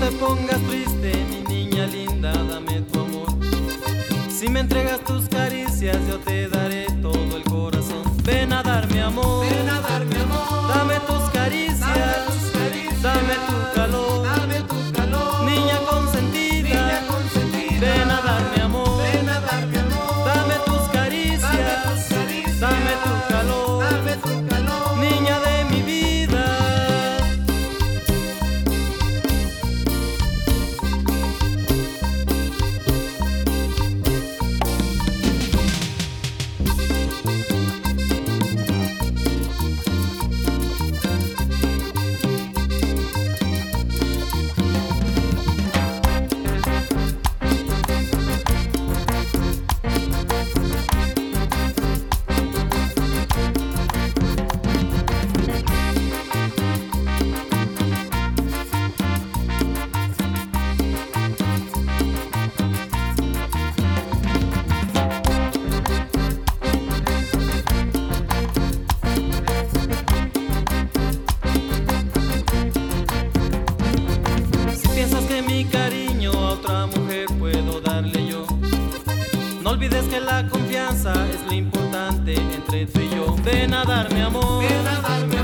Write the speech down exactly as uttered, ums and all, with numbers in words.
te pongas triste, mi niña linda, dame tu amor. Si me entregas tus caricias, yo te daré todo el corazón. Ven a darme amor, Ven a darme amor. dame tus caricias, Dame tus caricias. dame tu calor. Dame tu calor. Niña consentida, Niña consentida. ven a darme amor. Ven a darme amor. Dame tus caricias, Dame tus caricias. dame tu calor. Dame tu calor. Niña de mi vida. Mi cariño a otra mujer puedo darle yo. No olvides que la confianza es lo importante entre tú y yo. Ven a darme amor, Ven a darme